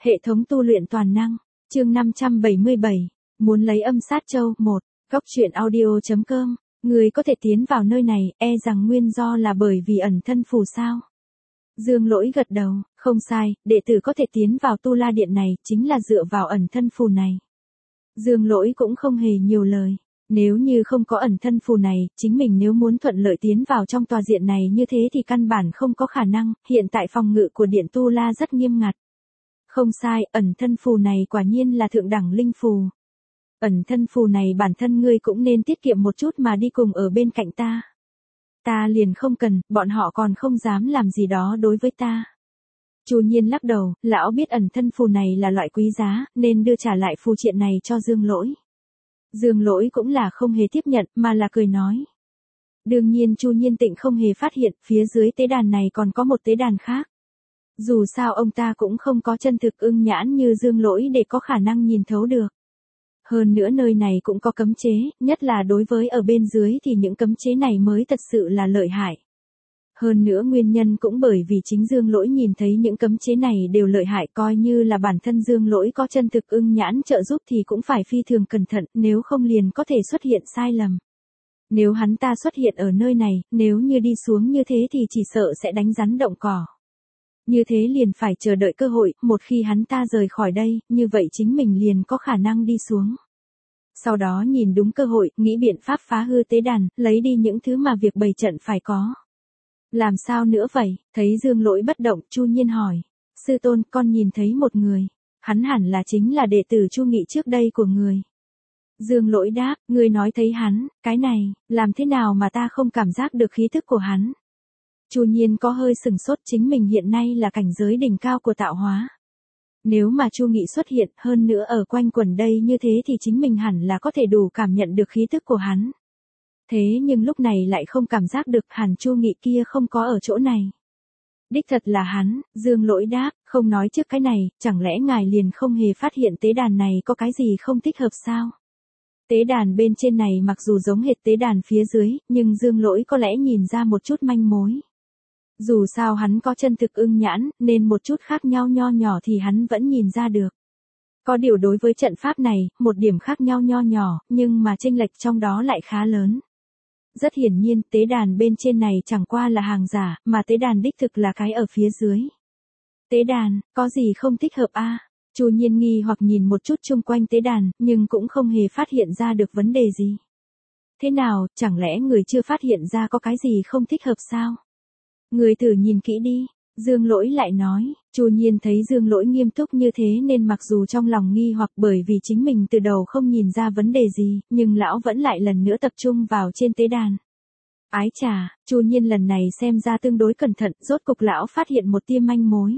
Hệ thống tu luyện toàn năng, chương 577, muốn lấy âm sát châu 1, góc truyện audio.com, người có thể tiến vào nơi này, e rằng nguyên do là bởi vì ẩn thân phù sao. Dương Lỗi gật đầu, không sai, đệ tử có thể tiến vào tu la điện này, chính là dựa vào ẩn thân phù này. Dương Lỗi cũng không hề nhiều lời. Nếu như không có ẩn thân phù này, chính mình nếu muốn thuận lợi tiến vào trong tòa diện này như thế thì căn bản không có khả năng, hiện tại phòng ngự của điện tu la rất nghiêm ngặt. Không sai, ẩn thân phù này quả nhiên là thượng đẳng linh phù. Ẩn thân phù này bản thân ngươi cũng nên tiết kiệm một chút mà đi cùng ở bên cạnh ta. Ta liền không cần, bọn họ còn không dám làm gì đó đối với ta. Chu Nhiên lắc đầu, lão biết ẩn thân phù này là loại quý giá, nên đưa trả lại phù triện này cho Dương Lỗi. Dương Lỗi cũng là không hề tiếp nhận, mà là cười nói. Đương nhiên Chu Nhiên Tịnh không hề phát hiện, phía dưới tế đàn này còn có một tế đàn khác. Dù sao ông ta cũng không có chân thực ưng nhãn như Dương Lỗi để có khả năng nhìn thấu được. Hơn nữa nơi này cũng có cấm chế, nhất là đối với ở bên dưới thì những cấm chế này mới thật sự là lợi hại. Hơn nữa nguyên nhân cũng bởi vì chính Dương Lỗi nhìn thấy những cấm chế này đều lợi hại, coi như là bản thân Dương Lỗi có chân thực ưng nhãn trợ giúp thì cũng phải phi thường cẩn thận, nếu không liền có thể xuất hiện sai lầm. Nếu hắn ta xuất hiện ở nơi này, nếu như đi xuống như thế thì chỉ sợ sẽ đánh rắn động cỏ. Như thế liền phải chờ đợi cơ hội, một khi hắn ta rời khỏi đây, như vậy chính mình liền có khả năng đi xuống. Sau đó nhìn đúng cơ hội, nghĩ biện pháp phá hư tế đàn, lấy đi những thứ mà việc bày trận phải có. Làm sao nữa vậy? Thấy Dương Lỗi bất động, Chu Nhiên hỏi. Sư tôn, con nhìn thấy một người. Hắn hẳn là chính là đệ tử Chu Nghị trước đây của người. Dương Lỗi đáp, người nói thấy hắn, cái này, làm thế nào mà ta không cảm giác được khí thức của hắn? Chu Nhiên có hơi sừng sốt, chính mình hiện nay là cảnh giới đỉnh cao của tạo hóa. Nếu mà Chu Nghị xuất hiện hơn nữa ở quanh quẩn đây như thế thì chính mình hẳn là có thể đủ cảm nhận được khí thức của hắn. Thế nhưng lúc này lại không cảm giác được, hẳn Chu Nghị kia không có ở chỗ này. Đích thật là hắn, Dương Lỗi đáp, không nói trước cái này, chẳng lẽ ngài liền không hề phát hiện tế đàn này có cái gì không thích hợp sao? Tế đàn bên trên này mặc dù giống hệt tế đàn phía dưới, nhưng Dương Lỗi có lẽ nhìn ra một chút manh mối. Dù sao hắn có chân thực ưng nhãn, nên một chút khác nhau nho nhỏ thì hắn vẫn nhìn ra được. Có điều đối với trận pháp này, một điểm khác nhau nho nhỏ, nhưng mà chênh lệch trong đó lại khá lớn. Rất hiển nhiên, tế đàn bên trên này chẳng qua là hàng giả, mà tế đàn đích thực là cái ở phía dưới. Tế đàn, có gì không thích hợp a? Chu Nhiên nghi hoặc nhìn một chút chung quanh tế đàn, nhưng cũng không hề phát hiện ra được vấn đề gì. Thế nào, chẳng lẽ người chưa phát hiện ra có cái gì không thích hợp sao? Người thử nhìn kỹ đi, Dương Lỗi lại nói. Chu Nhiên thấy Dương Lỗi nghiêm túc như thế nên mặc dù trong lòng nghi hoặc bởi vì chính mình từ đầu không nhìn ra vấn đề gì, nhưng lão vẫn lại lần nữa tập trung vào trên tế đàn. Ái chà, Chu Nhiên lần này xem ra tương đối cẩn thận, rốt cục lão phát hiện một tia manh mối.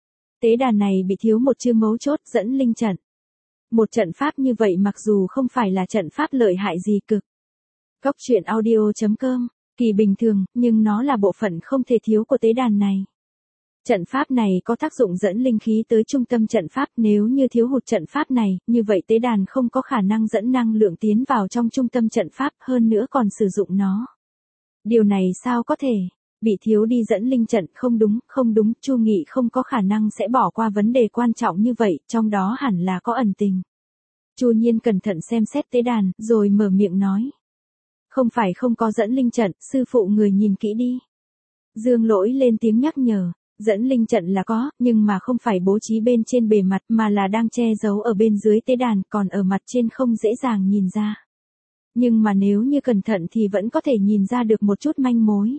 Tế đàn này bị thiếu một chương mấu chốt, dẫn linh trận. Một trận pháp như vậy mặc dù không phải là trận pháp lợi hại gì cực. Góc truyện audio.com, kỳ bình thường, nhưng nó là bộ phận không thể thiếu của tế đàn này. Trận pháp này có tác dụng dẫn linh khí tới trung tâm trận pháp, nếu như thiếu hụt trận pháp này, như vậy tế đàn không có khả năng dẫn năng lượng tiến vào trong trung tâm trận pháp, hơn nữa còn sử dụng nó. Điều này sao có thể? Bị thiếu đi dẫn linh trận, không đúng, Chu Nghị không có khả năng sẽ bỏ qua vấn đề quan trọng như vậy, trong đó hẳn là có ẩn tình. Chu Nhiên cẩn thận xem xét tế đàn, rồi mở miệng nói. Không phải không có dẫn linh trận, sư phụ người nhìn kỹ đi. Dương Lỗi lên tiếng nhắc nhở. Dẫn linh trận là có, nhưng mà không phải bố trí bên trên bề mặt mà là đang che giấu ở bên dưới tế đàn, còn ở mặt trên không dễ dàng nhìn ra. Nhưng mà nếu như cẩn thận thì vẫn có thể nhìn ra được một chút manh mối.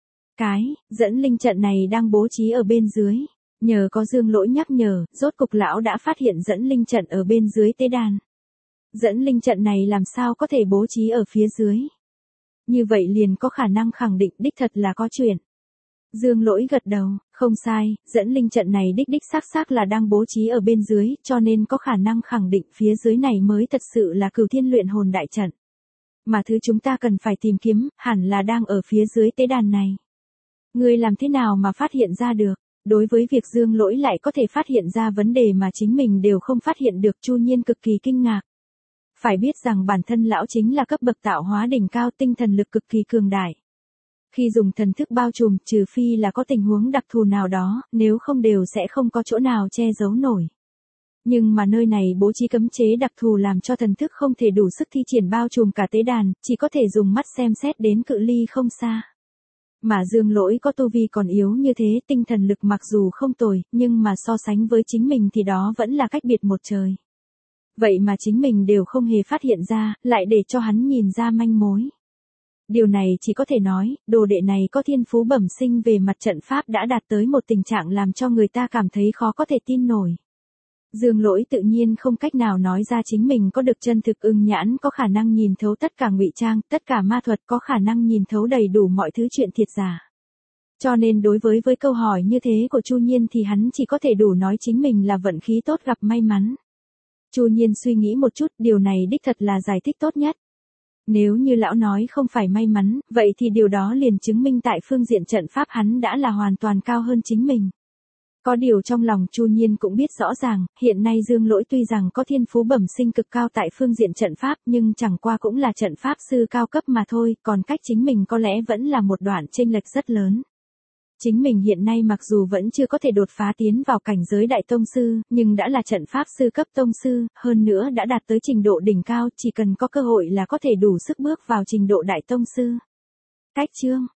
Dẫn linh trận này đang bố trí ở bên dưới. Nhờ có Dương Lỗi nhắc nhở, rốt cục lão đã phát hiện dẫn linh trận ở bên dưới tế đàn. Dẫn linh trận này làm sao có thể bố trí ở phía dưới? Như vậy liền có khả năng khẳng định đích thật là có chuyện. Dương Lỗi gật đầu, không sai, dẫn linh trận này đích xác là đang bố trí ở bên dưới, cho nên có khả năng khẳng định phía dưới này mới thật sự là Cửu Thiên luyện hồn đại trận. Mà thứ chúng ta cần phải tìm kiếm, hẳn là đang ở phía dưới tế đàn này. Người làm thế nào mà phát hiện ra được? Đối với việc Dương Lỗi lại có thể phát hiện ra vấn đề mà chính mình đều không phát hiện được, Chu Nhiên cực kỳ kinh ngạc. Phải biết rằng bản thân lão chính là cấp bậc tạo hóa đỉnh cao, tinh thần lực cực kỳ cường đại. Khi dùng thần thức bao trùm, trừ phi là có tình huống đặc thù nào đó, nếu không đều sẽ không có chỗ nào che giấu nổi. Nhưng mà nơi này bố trí cấm chế đặc thù làm cho thần thức không thể đủ sức thi triển bao trùm cả tế đàn, chỉ có thể dùng mắt xem xét đến cự ly không xa. Mà Dương Lỗi có tu vi còn yếu như thế, tinh thần lực mặc dù không tồi, nhưng mà so sánh với chính mình thì đó vẫn là cách biệt một trời. Vậy mà chính mình đều không hề phát hiện ra, lại để cho hắn nhìn ra manh mối. Điều này chỉ có thể nói, đồ đệ này có thiên phú bẩm sinh về mặt trận pháp đã đạt tới một tình trạng làm cho người ta cảm thấy khó có thể tin nổi. Dương Lỗi tự nhiên không cách nào nói ra chính mình có được chân thực ưng nhãn, có khả năng nhìn thấu tất cả ngụy trang, tất cả ma thuật, có khả năng nhìn thấu đầy đủ mọi thứ chuyện thiệt giả. Cho nên đối với câu hỏi như thế của Chu Nhiên thì hắn chỉ có thể đủ nói chính mình là vận khí tốt gặp may mắn. Chu Nhiên suy nghĩ một chút, điều này đích thật là giải thích tốt nhất. Nếu như lão nói không phải may mắn, vậy thì điều đó liền chứng minh tại phương diện trận pháp hắn đã là hoàn toàn cao hơn chính mình. Có điều trong lòng Chu Nhiên cũng biết rõ ràng, hiện nay Dương Lỗi tuy rằng có thiên phú bẩm sinh cực cao tại phương diện trận pháp nhưng chẳng qua cũng là trận pháp sư cao cấp mà thôi, còn cách chính mình có lẽ vẫn là một đoạn chênh lệch rất lớn. Chính mình hiện nay mặc dù vẫn chưa có thể đột phá tiến vào cảnh giới đại tông sư, nhưng đã là trận pháp sư cấp tông sư, hơn nữa đã đạt tới trình độ đỉnh cao, chỉ cần có cơ hội là có thể đủ sức bước vào trình độ đại tông sư. Cách chương